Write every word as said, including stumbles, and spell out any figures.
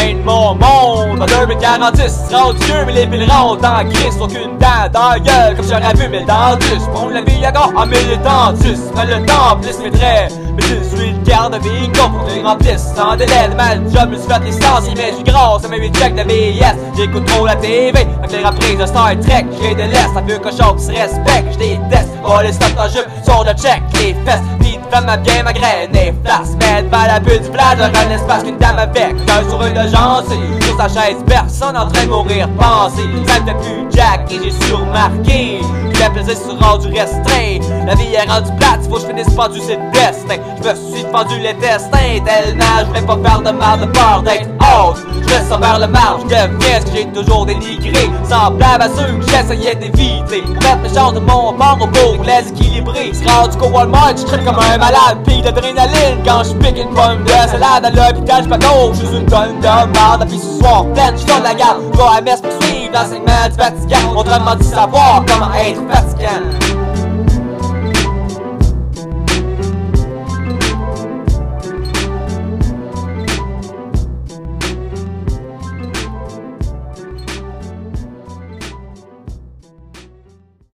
fin de mon monde. En deux mille quarante-six, rendu vieux, mais les pèlerins dans Christ, aucune dent dans la gueule, comme j'aurais vu mes dentus. Prendre la vie à gars en militantus, mais le temps plus mes traits. Mais je suis le quart de bingo pour que je remplisse sans délai. De mal job, je me suis fait licencier, mais j'suis grâce à mes huit checks de V I S. J'écoute trop la T V, avec les reprises de Star Trek. J'ai de l'Est, un vieux cochon qui se respecte. J'déteste, oh les stops en jupe, sur le check, les fesses. Pis de femme m'a bien ma graine, et place. Mais devant la bulle du plage, j'aurai l'espace qu'une dame avec un sur une de gencive. Sur sa chaise, personne en train de mourir, penser. Ça me fait plus Jack et j'ai surmarqué. Le plaisir se rendu restreint. La vie est rendue plate, faut que je finisse pendu, c'est le destin. Je me suis fendu les destins tellement je voulais pas faire de mal de peur d'être haute. Je laisse vers le marge, je deviens ce que j'ai toujours dénigré. Semblable à ceux que j'essayais d'éviter. Mettre mes chances de mon bord au beau pour les équilibrer. C'est rendu qu'au Walmart, je tripe comme un malade. Pis d'adrénaline quand je pique une pomme de salade. À l'hôpital, j'peux gauche, j'suis une tonne de marde. Puis ce soir, pleine, j'donne la garde. Je vais à messe pour suivre l'enseignement du Vatican. Autrement dit savoir comment être fatigant.